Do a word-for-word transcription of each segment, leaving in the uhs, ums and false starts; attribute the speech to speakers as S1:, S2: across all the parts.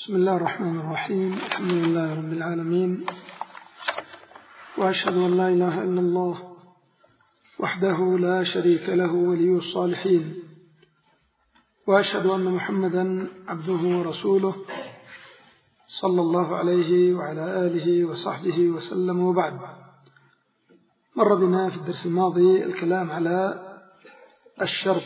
S1: بسم الله الرحمن الرحيم. الحمد لله رب العالمين، وأشهد أن لا إله إلا الله وحده لا شريك له ولي الصالحين، وأشهد أن محمدا عبده ورسوله صلى الله عليه وعلى آله وصحبه وسلم. وبعد، مر بنا في الدرس الماضي الكلام على الشرط،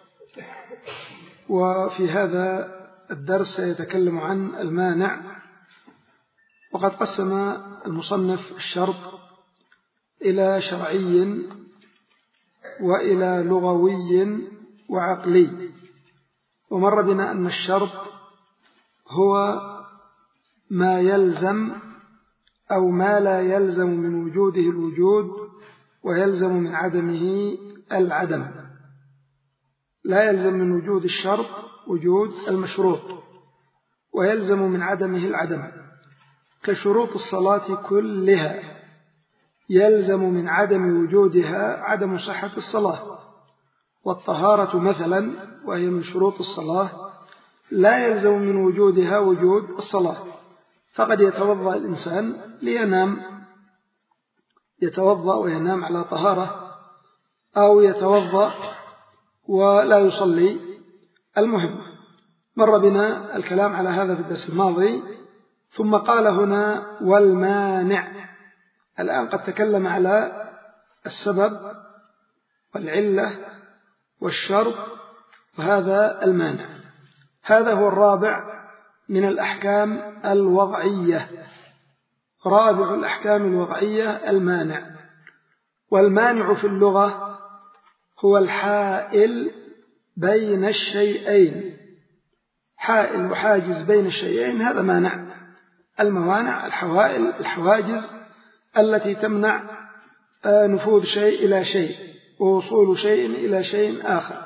S1: وفي هذا الدرس سيتكلم عن المانع. وقد قسم المصنف الشرط إلى شرعي وإلى لغوي وعقلي. ومر بنا أن الشرط هو ما يلزم أو ما لا يلزم من وجوده الوجود ويلزم من عدمه العدم. لا يلزم من وجود الشرط وجود المشروط، ويلزم من عدمه العدم، كشروط الصلاة كلها يلزم من عدم وجودها عدم صحة الصلاة. والطهارة مثلا، وهي من شروط الصلاة، لا يلزم من وجودها وجود الصلاة. فقد يتوضأ الإنسان لينام، يتوضأ وينام على طهارة، أو يتوضأ ولا يصلي. المهم، مر بنا الكلام على هذا في الدرس الماضي، ثم قال هنا والمانع. الآن قد تكلم على السبب والعلة والشرط، وهذا المانع. هذا هو الرابع من الأحكام الوضعية، رابع الأحكام الوضعية المانع. والمانع في اللغة هو الحائل بين الشيئين، حائل وحاجز بين الشيئين، هذا مانع. الموانع الحوائل، الحواجز التي تمنع نفوذ شيء إلى شيء ووصول شيء إلى شيء آخر.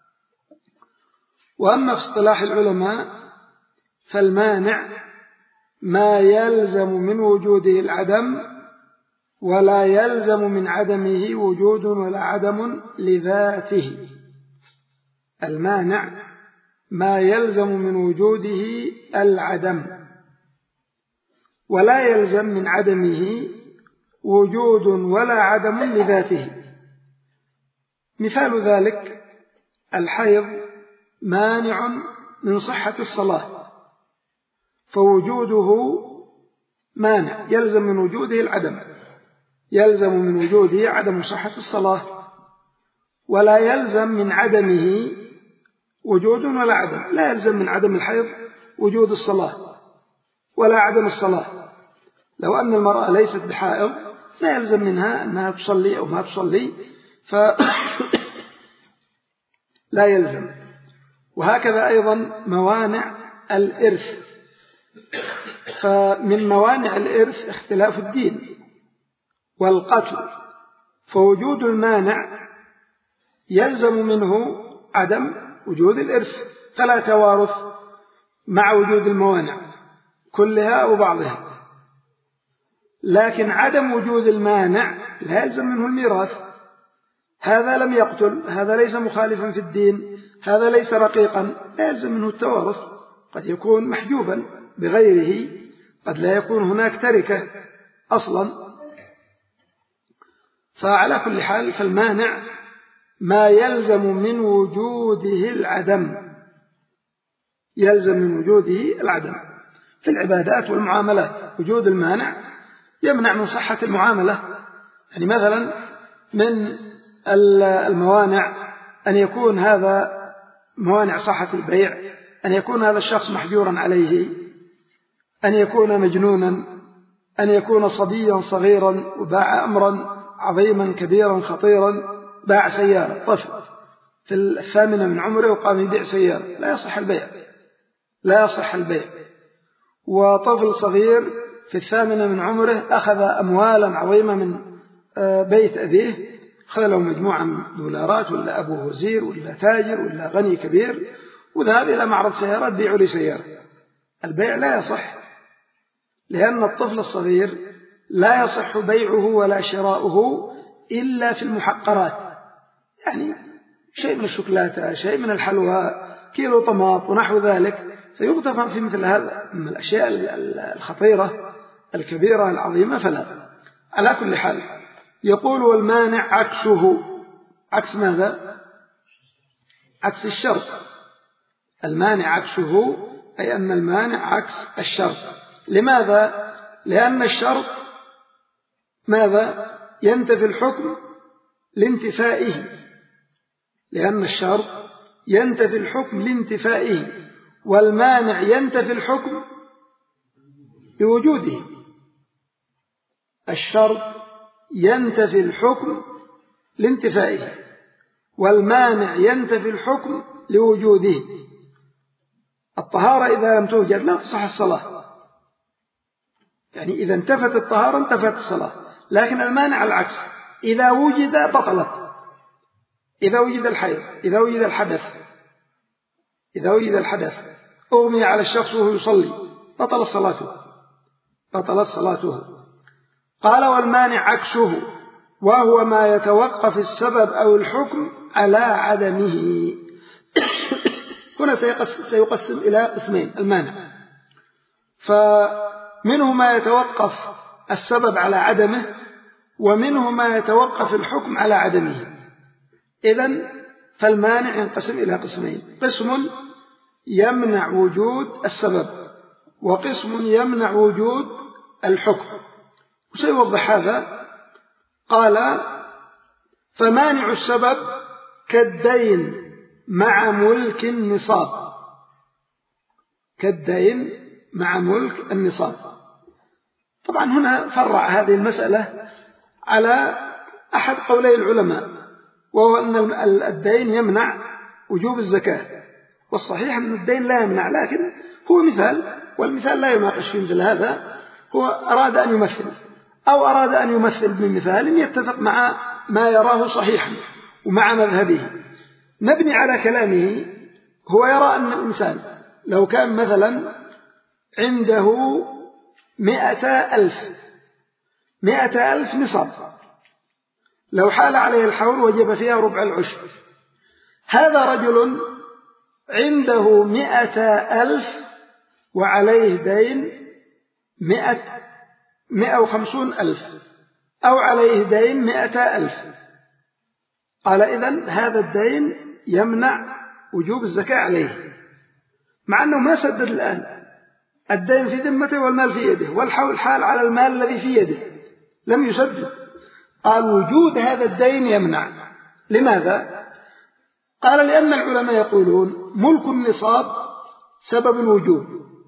S1: وأما في اصطلاح العلماء فالمانع ما يلزم من وجوده العدم ولا يلزم من عدمه وجود ولا عدم لذاته. المانع ما يلزم من وجوده العدم ولا يلزم من عدمه وجود ولا عدم لذاته. مثال ذلك الحيض مانع من صحة الصلاة، فوجوده مانع، يلزم من وجوده العدم، يلزم من وجوده عدم صحة الصلاة، ولا يلزم من عدمه وجود ولا عدم. لا يلزم من عدم الحيض وجود الصلاة ولا عدم الصلاة. لو أن المرأة ليست بحائض لا يلزم منها أنها تصلي أو ما تصلي، فلا يلزم. وهكذا أيضا موانع الإرث، فمن موانع الإرث اختلاف الدين والقتل، فوجود المانع يلزم منه عدم وجود الإرث، فلا توارث مع وجود الموانع كلها أو بعضها. لكن عدم وجود المانع لا يلزم منه الميراث. هذا لم يقتل، هذا ليس مخالفا في الدين، هذا ليس رقيقا، لا يلزم منه التوارث. قد يكون محجوبا بغيره، قد لا يكون هناك تركة أصلا. فعلى كل حال فالمانع ما يلزم من وجوده العدم، يلزم من وجوده العدم. في العبادات والمعاملات وجود المانع يمنع من صحة المعاملة. يعني مثلا من الموانع أن يكون هذا موانع صحة البيع، أن يكون هذا الشخص محجورا عليه، أن يكون مجنونا، أن يكون صبيا صغيرا وباع أمرا عظيما كبيرا خطيرا، باع سيارة، طفل في الثامنة من عمره وقام يبيع سيارة، لا يصح البيع، لا يصح البيع. وطفل صغير في الثامنة من عمره أخذ أموالا عظيمة من بيت أبيه، خذ له مجموعة من دولارات، ولا أبو وزير ولا تاجر ولا غني كبير، وذهب إلى معرض سيارات بيعوا لي سيارة. البيع لا يصح، لأن الطفل الصغير لا يصح بيعه ولا شراؤه إلا في المحقرات، يعني شيء من الشوكولاتة، شيء من الحلوى، كيلو طماط ونحو ذلك، فيغتفر في مثل هذا من الأشياء الخطيرة الكبيرة العظيمة فلا. على كل حال يقول والمانع عكسه. عكس ماذا؟ عكس الشرط. المانع عكسه أي أن المانع عكس الشرط. لماذا؟ لأن الشرط ماذا؟ ينتفي الحكم لانتفائه. لأن الشرط ينتفي الحكم لانتفائه، والمانع ينتفي الحكم بوجوده. الشرط ينتفي الحكم لانتفائه، والمانع ينتفي الحكم لوجوده. الطهارة إذا لم توجد لا تصح الصلاة، يعني إذا انتفت الطهارة انتفت الصلاة. لكن المانع العكس، إذا وجد بطلت. إذا وجد الحيض، إذا وجد الحدث، إذا وجد الحدث أغمي على الشخص وهو يصلي بطل صلاته، بطلت صلاته. قال والمانع عكسه، وهو ما يتوقف السبب أو الحكم على عدمه. هنا سيقسم إلى قسمين المانع، فمنه ما يتوقف السبب على عدمه، ومنه ما يتوقف الحكم على عدمه. إذن فالمانع ينقسم إلى قسمين: قسم يمنع وجود السبب، وقسم يمنع وجود الحكم. وسيوضح هذا. قال فمانع السبب كالدين مع ملك النصاب. كالدين مع ملك النصاب. طبعا هنا فرع هذه المسألة على أحد قولي العلماء، وهو أن الدين يمنع وجوب الزكاة، والصحيح أن الدين لا يمنع، لكن هو مثال، والمثال لا يناقش في مثل هذا. هو أراد أن يمثل، أو أراد أن يمثل بمثال يتفق مع ما يراه صحيحا ومع مذهبه. نبني على كلامه. هو يرى أن الإنسان لو كان مثلا عنده مئة ألف مئة ألف نصاب، لو حال عليه الحول وجب فيها ربع العشر. هذا رجل عنده مئة ألف وعليه دين مئة مئة وخمسون ألف، أو عليه دين مئة ألف. قال إذن هذا الدين يمنع وجوب الزكاة عليه، مع أنه ما سدد الآن. الدين في ذمته والمال في يده، والحول حال على المال الذي في يده لم يسدد. قال وجود هذا الدين يمنع. لماذا؟ قال لأن العلماء يقولون ملك النصاب سبب الوجوب.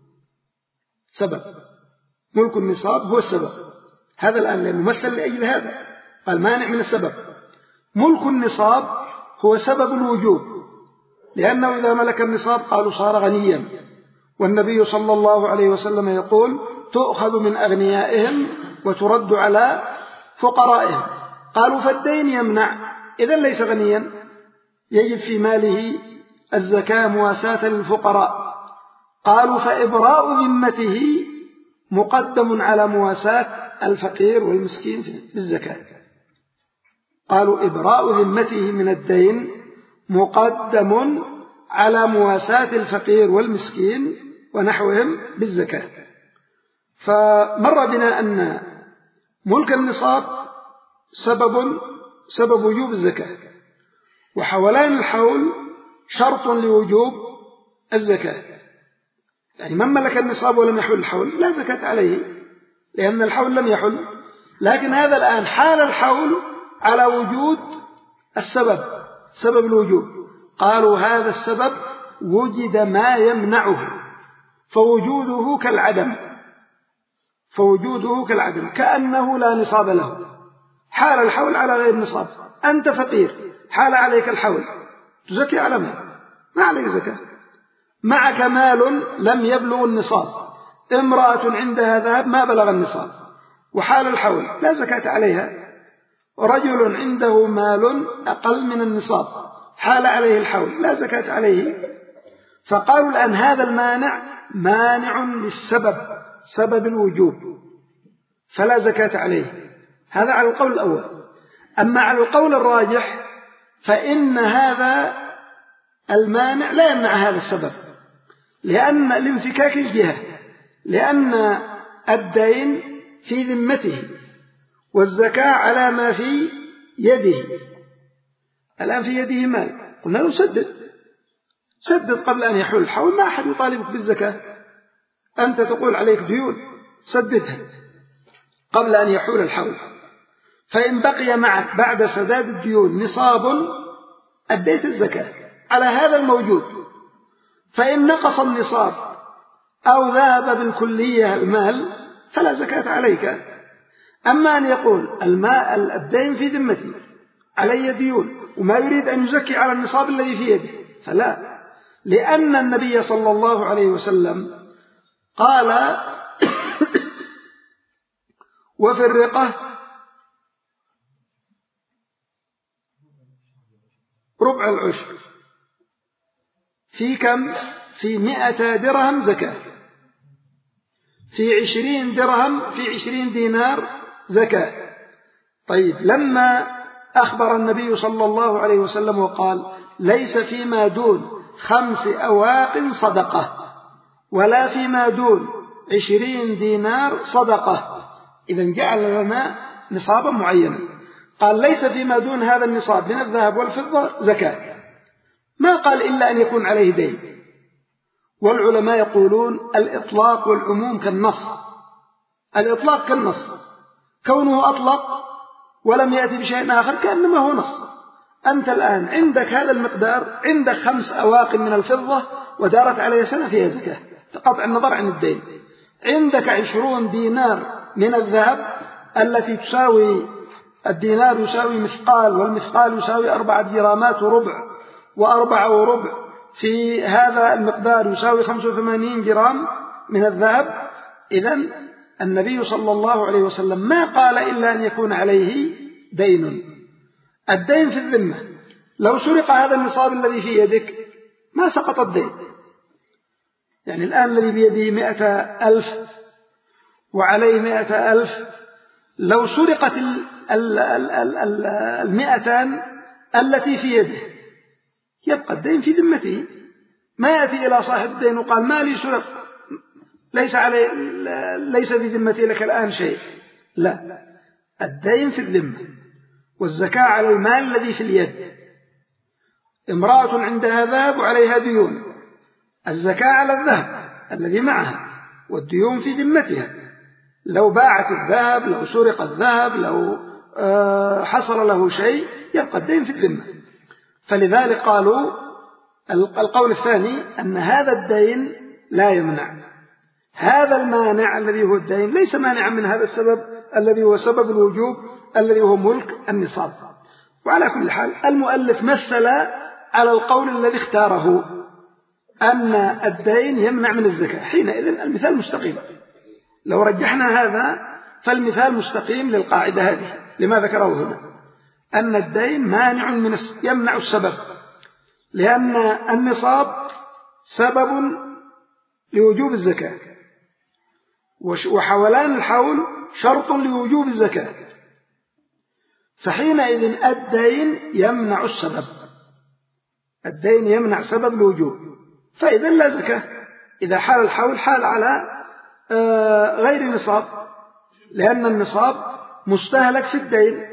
S1: سبب ملك النصاب هو السبب. هذا الآن الممثل لأجل هذا قال مانع من السبب. ملك النصاب هو سبب الوجوب، لأنه إذا ملك النصاب قالوا صار غنيا، والنبي صلى الله عليه وسلم يقول تؤخذ من أغنيائهم وترد على فقرائهم. قالوا فالدين يمنع، إذن ليس غنيا، يجب في ماله الزكاة مواساة للفقراء. قالوا فإبراء ذمته مقدم على مواساة الفقير والمسكين بالزكاة. قالوا إبراء ذمته من الدين مقدم على مواساة الفقير والمسكين ونحوهم بالزكاة. فمر بنا أن ملك النصاب سبب سبب وجوب الزكاة، وحولان الحول شرط لوجوب الزكاة. يعني من ملك النصاب ولم يحل الحول لا زكاة عليه، لأن الحول لم يحل. لكن هذا الآن حال الحول على وجود السبب، سبب الوجوب. قالوا هذا السبب وجد ما يمنعه، فوجوده كالعدم، فوجوده كالعدم كأنه لا نصاب له. حال الحول على غير نصاب، أنت فقير حال عليك الحول، تزكي على مال، ما عليك زكاة. معك مال لم يبلغ النصاب، امرأة عندها ذهب ما بلغ النصاب وحال الحول لا زكاة عليها. رجل عنده مال أقل من النصاب حال عليه الحول لا زكاة عليه. فقالوا الآن هذا المانع مانع للسبب، سبب الوجوب، فلا زكاة عليه. هذا على القول الأول. أما على القول الراجح فإن هذا المانع لا يمنع هذا السبب، لأن الانفكاك الجهة، لأن الدين في ذمته والزكاة على ما في يده. الآن في يده مال، قلنا له سدد سدد قبل أن يحول الحول، ما أحد يطالبك بالزكاة، أنت تقول عليك ديون سددها قبل أن يحول الحول. فإن بقي معك بعد سداد الديون نصاب أديت الزكاة على هذا الموجود. فإن نقص النصاب أو ذهب بالكلية المال فلا زكاة عليك. أما أن يقول الماء الدين في ذمتي علي ديون وما يريد أن يزكي على النصاب الذي في يده فلا، لأن النبي صلى الله عليه وسلم قال وفي الرقة ربع العشر، في كم؟ في مئة درهم زكاة، في عشرين درهم، في عشرين دينار زكاة. طيب لما أخبر النبي صلى الله عليه وسلم وقال ليس فيما دون خمس أواق صدقة ولا فيما دون عشرين دينار صدقة، إذن جعل لنا نصابا معينا. قال ليس فيما دون هذا النصاب من الذهب والفضة زكاة، ما قال إلا أن يكون عليه دين. والعلماء يقولون الإطلاق والعموم كالنص، الإطلاق كالنص، كونه أطلق ولم يأتي بشيء آخر كأنما هو نص. أنت الآن عندك هذا المقدار، عندك خمس أواق من الفضة ودارت عليه سنة فيها زكاة قطع النظر عن الدين، عندك عشرون دينار من الذهب التي تساوي، الدينار يساوي مثقال والمثقال يساوي أربعة جرامات وربع، وأربعة وربع في هذا المقدار يساوي خمسة وثمانين جرام من الذهب. إذن النبي صلى الله عليه وسلم ما قال إلا أن يكون عليه دين. الدين في الذمة، لو سرق هذا النصاب الذي في يدك ما سقط الدين. يعني الآن الذي بيده مئة ألف وعليه مئة ألف، لو سرقت المئتان التي في يده يبقى الدين في ذمته، ما يأتي إلى صاحب الدين وقال ما لي سرق ليس علي ليس في ذمتي لك الآن شيء، لا، الدين في الذمة والزكاة على المال الذي في اليد. امرأة عندها ذهب وعليها ديون، الزكاة على الذهب الذي معها والديون في ذمتها. لو باعت الذهب، لو سرق الذهب، لو حصل له شيء يبقى الدين في الذمة. فلذلك قالوا القول الثاني أن هذا الدين لا يمنع، هذا المانع الذي هو الدين ليس مانعا من هذا السبب الذي هو سبب الوجوب الذي هو ملك النصاب. وعلى كل حال المؤلف مثل على القول الذي اختاره أن الدين يمنع من الزكاة، حينئذ المثال مستقيم. لو رجحنا هذا فالمثال مستقيم للقاعدة هذه لما ذكره هنا، أن الدين مانع من يمنع السبب، لأن النصاب سبب لوجوب الزكاة، وحولان الحول شرط لوجوب الزكاة، فحينئذ الدين يمنع السبب، الدين يمنع سبب الوجوب، فإذا لا زكاة. إذا حال الحول حال على غير نصاب، لأن النصاب مستهلك في الدين.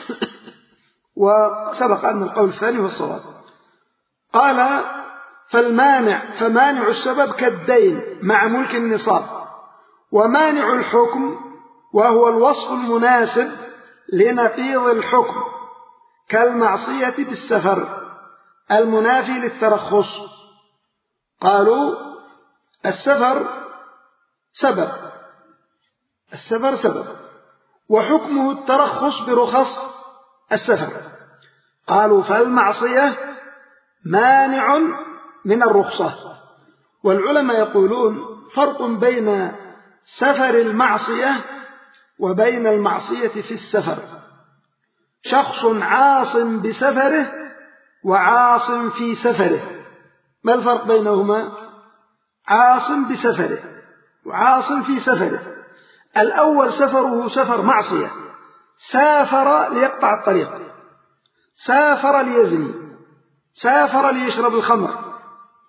S1: وسبق أن القول الثاني هو الصواب. قال فالمانع فمانع السبب كالدين مع ملك النصاب، ومانع الحكم وهو الوصف المناسب لنقيض الحكم كالمعصية بالسفر المنافي للترخص. قالوا السفر سبب، السفر سبب وحكمه الترخص برخص السفر. قالوا فالمعصية مانع من الرخصة. والعلماء يقولون فرق بين سفر المعصية وبين المعصية في السفر. شخص عاص بسفره وعاص في سفره، ما الفرق بينهما؟ عاص بسفره وعاص في سفره. الأول سفره سفر معصية، سافر ليقطع الطريق، سافر ليزني، سافر ليشرب الخمر،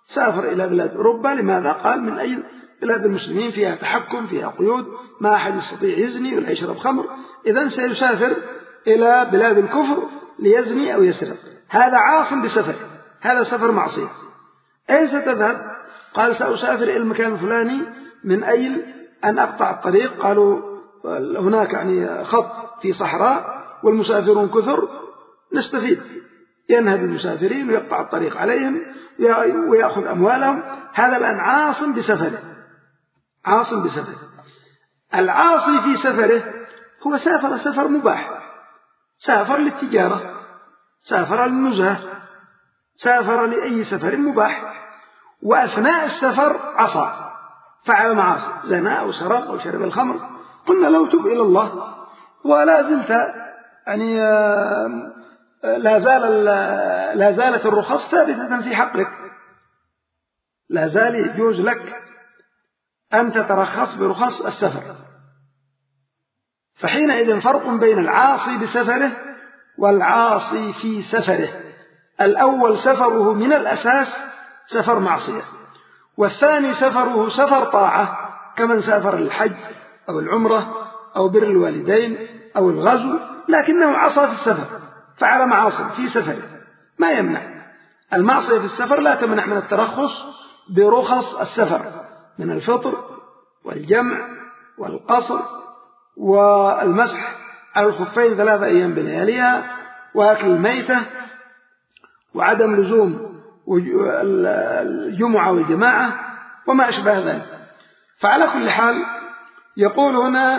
S1: سافر إلى بلاد أوروبا. لماذا؟ قال من أي بلاد المسلمين فيها تحكم، فيها قيود، ما أحد يستطيع يزني ولا يشرب خمر، إذن سيسافر إلى بلاد الكفر ليزني أو يسرق. هذا عاص بسفر، هذا سفر معصية. أين ستذهب؟ قال سأسافر إلى المكان الفلاني. من أجل أن أقطع الطريق، قالوا هناك يعني خط في صحراء والمسافرون كثر، نستفيد. ينهب المسافرين ويقطع الطريق عليهم ويأخذ أموالهم. هذا الآن عاص بسفره، عاص بسفره. العاصي في سفره هو سافر سفر مباح، سافر للتجارة، سافر للنزهة، سافر لأي سفر مباح، وأثناء السفر عصى، فعل معاصي، زنا أو سرق أو شرب الخمر. قلنا له تب إلى الله، ولا زلت يعني لا زال لا زالت الرخص ثابتة في حقك، لا زال يجوز لك أن تترخص برخص السفر. فحينئذ فرق بين العاصي بسفره والعاصي في سفره. الأول سفره من الأساس سفر معصية، والثاني سفره سفر طاعة، كمن سافر للحج أو العمرة أو بر الوالدين أو الغزو، لكنه عصى في السفر، فعل معاصي في سفره. ما يمنع المعصية في السفر، لا تمنع من الترخص برخص السفر، من الفطر والجمع والقصر والمسح على الخفين ثلاثة أيام بلياليها، وأكل الميتة، وعدم لزوم الجمعة والجماعة، وما أشبه ذلك. فعلى كل حال يقول هنا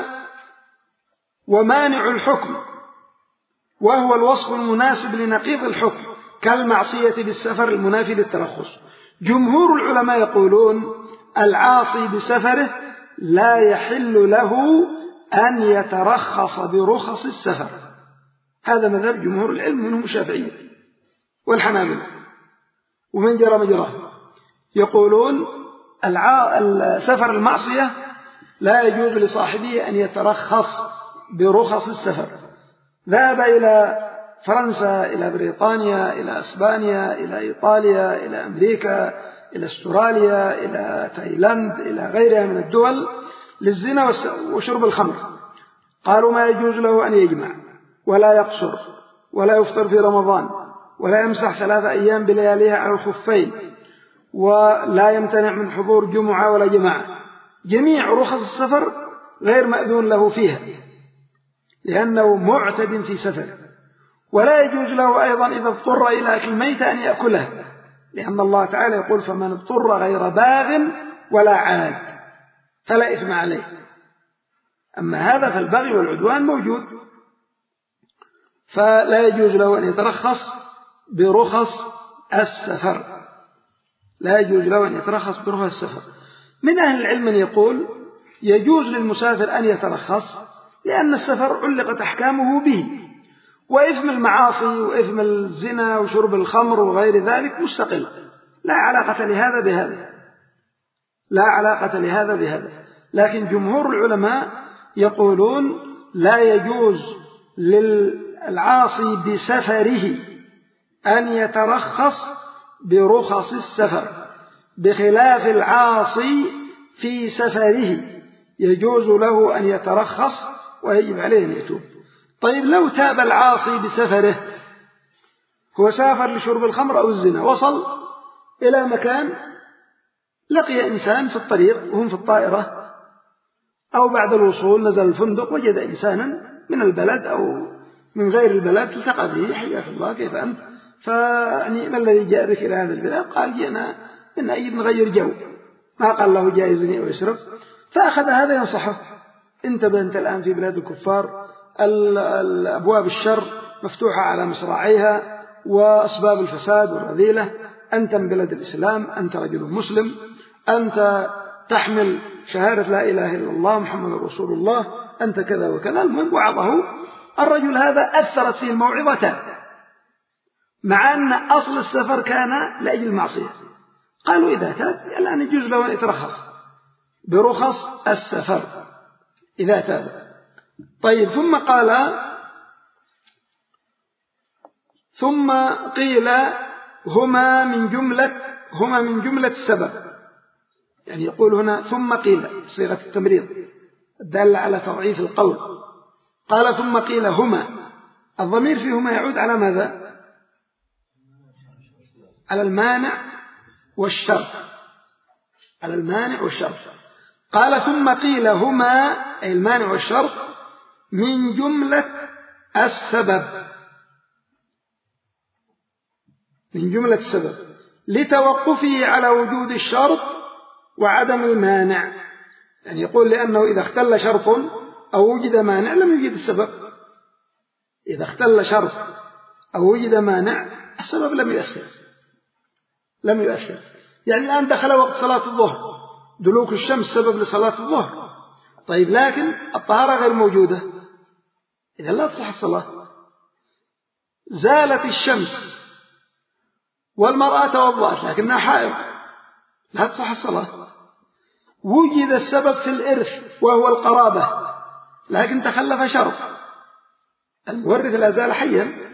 S1: ومانع الحكم، وهو الوصف المناسب لنقيض الحكم كالمعصية بالسفر المنافي للترخص. جمهور العلماء يقولون العاصي بسفره لا يحل له أن يترخص برخص السفر. هذا مذهب جمهور العلم، منهم الشافعية والحنابلة ومن جرى مجراه. يقولون السفر المعصية لا يجوز لصاحبه أن يترخص برخص السفر. ذهب إلى فرنسا، إلى بريطانيا، إلى أسبانيا، إلى إيطاليا، إلى أمريكا، إلى أستراليا، إلى تايلاند، إلى غيرها من الدول للزنا وشرب الخمر. قالوا ما يجوز له أن يجمع ولا يقصر ولا يفطر في رمضان ولا يمسح ثلاثة أيام بلياليها على الخفين ولا يمتنع من حضور جمعة ولا جماعة. جميع رخص السفر غير مأذون له فيها لأنه معتد في سفر. ولا يجوز له أيضا إذا اضطر إلى أكل ميتة أن يأكلها، لأن الله تعالى يقول فمن اضطر غير باغ ولا عاد فلا إثم عليه. أما هذا فالبغي والعدوان موجود، فلا يجوز له أن يترخص برخص السفر، لا يجوز له أن يترخص برخص السفر. من أهل العلم من يقول يجوز للمسافر أن يترخص لأن السفر علقت أحكامه به، وإثم المعاصي وإثم الزنا وشرب الخمر وغير ذلك مستقل، لا علاقة لهذا بهذا، لا علاقة لهذا بهذا. لكن جمهور العلماء يقولون لا يجوز للعاصي بسفره أن يترخص برخص السفر، بخلاف العاصي في سفره يجوز له أن يترخص ويجب عليه أن يتوب. طيب لو تاب العاصي بسفره، هو سافر لشرب الخمر أو الزنا، وصل إلى مكان لقي إنسان في الطريق وهم في الطائرة، أو بعد الوصول نزل الفندق وجد إنسانا من البلد أو من غير البلد، التقى به حياك الله كيف أنت، فيعني ما الذي جاء بك إلى هذا البلاد؟ قال جئنا من أجل نغير جو، ما قال له جائزني أو يشرب. فأخذ هذا ينصحه، انتبه أنت الآن في بلاد الكفار، الأبواب الشر مفتوحة على مصراعيها وأسباب الفساد والرذيلة، أنت من بلد الإسلام، أنت رجل مسلم، أنت تحمل شهادة لا إله إلا الله محمد رسول الله، أنت كذا وكذا. المهم وعظه. الرجل هذا أثرت فيه الموعظتان، مع أن أصل السفر كان لأجل المعصية. قالوا إذا تاب الآن يجوز له أن يترخص برخص السفر إذا تاب. طيب ثم قال ثم قيل هما من جملة هما من جملة السبب، يعني يقول هنا ثم قيل صيغة التمريض الدالة على تضعيف القول. قال ثم قيل هما، الضمير فيهما يعود على ماذا؟ على المانع والشرط، على المانع والشرط. قال ثم قيل هما أي المانع والشرط من جملة السبب، من جملة السبب لتوقفه على وجود الشرط وعدم المانع. يعني يقول لأنه إذا اختل شرط أو وجد مانع لم يوجد السبب، إذا اختل شرط أو وجد مانع السبب لم يؤثر لم يؤثر يعني الآن دخل وقت صلاة الظهر، دلوك الشمس سبب لصلاة الظهر، طيب لكن الطهارة غير موجودة، إذا لا تصح الصلاة. زالت الشمس والمرأة توضأت لكنها حائض، لا تصح الصلاة. وجد السبب في الإرث وهو القرابة لكن تخلف شرط، المورث لا زال حيا.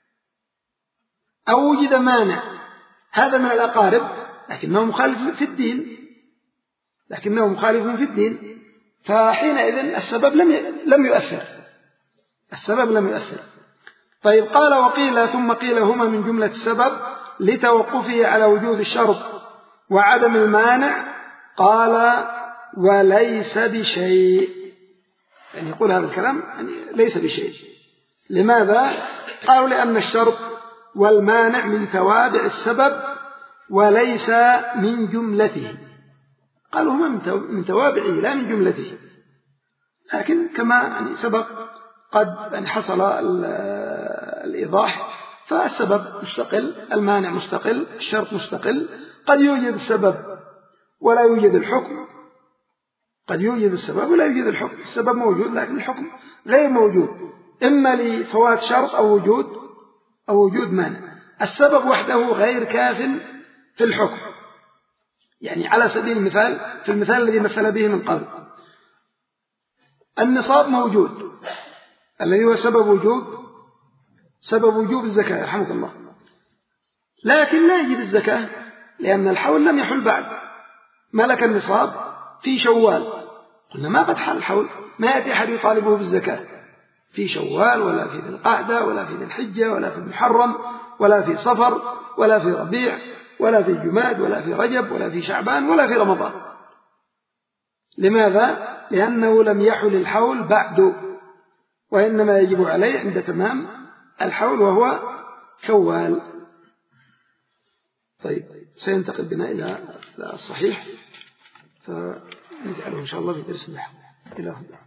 S1: أو وجد مانع، هذا من الأقارب لكنه مخالف في الدين، لكنه مخالف في الدين، فحينئذ السبب لم لم يؤثر، السبب لم يؤثر. طيب قال وقيل ثم قيل هما من جملة السبب لتوقفه على وجود الشرط وعدم المانع. قال وليس بشيء، يعني يقول هذا الكلام يعني ليس بشيء. لماذا؟ قالوا لأن الشرط والمانع من توابع السبب وليس من جملته. قالوا هما من توابعه لا من جملته، لكن كما يعني سبق قد يعني حصل الإيضاح، فالسبب مستقل، المانع مستقل، الشرط مستقل. قد يوجد السبب ولا يوجد الحكم، قد يوجد السبب ولا يوجد الحكم، السبب موجود لكن الحكم غير موجود، إما لفوات شرط أو وجود أو وجود مانع. السبب وحده غير كاف في الحكم. يعني على سبيل المثال في المثال الذي مثل به من قبل، النصاب موجود الذي هو سبب وجوب سبب وجوب الزكاة رحمك الله، لكن لا يجب الزكاة لأن الحول لم يحل بعد. ملك النصاب في شوال، قلنا ما قد حل الحول، ما يأتي أحد يطالبه بالزكاة في شوال ولا في ذي القعدة ولا في ذي الحجة ولا في المحرم ولا في صفر ولا في ربيع ولا في جماد ولا في رجب ولا في شعبان ولا في رمضان. لماذا؟ لأنه لم يحل الحول بعد، وإنما يجب عليه عند تمام الحول وهو شوال. طيب سينتقل بنا إلى الصحيح، فنجعله إن شاء الله في درس النحو. إلى هنا.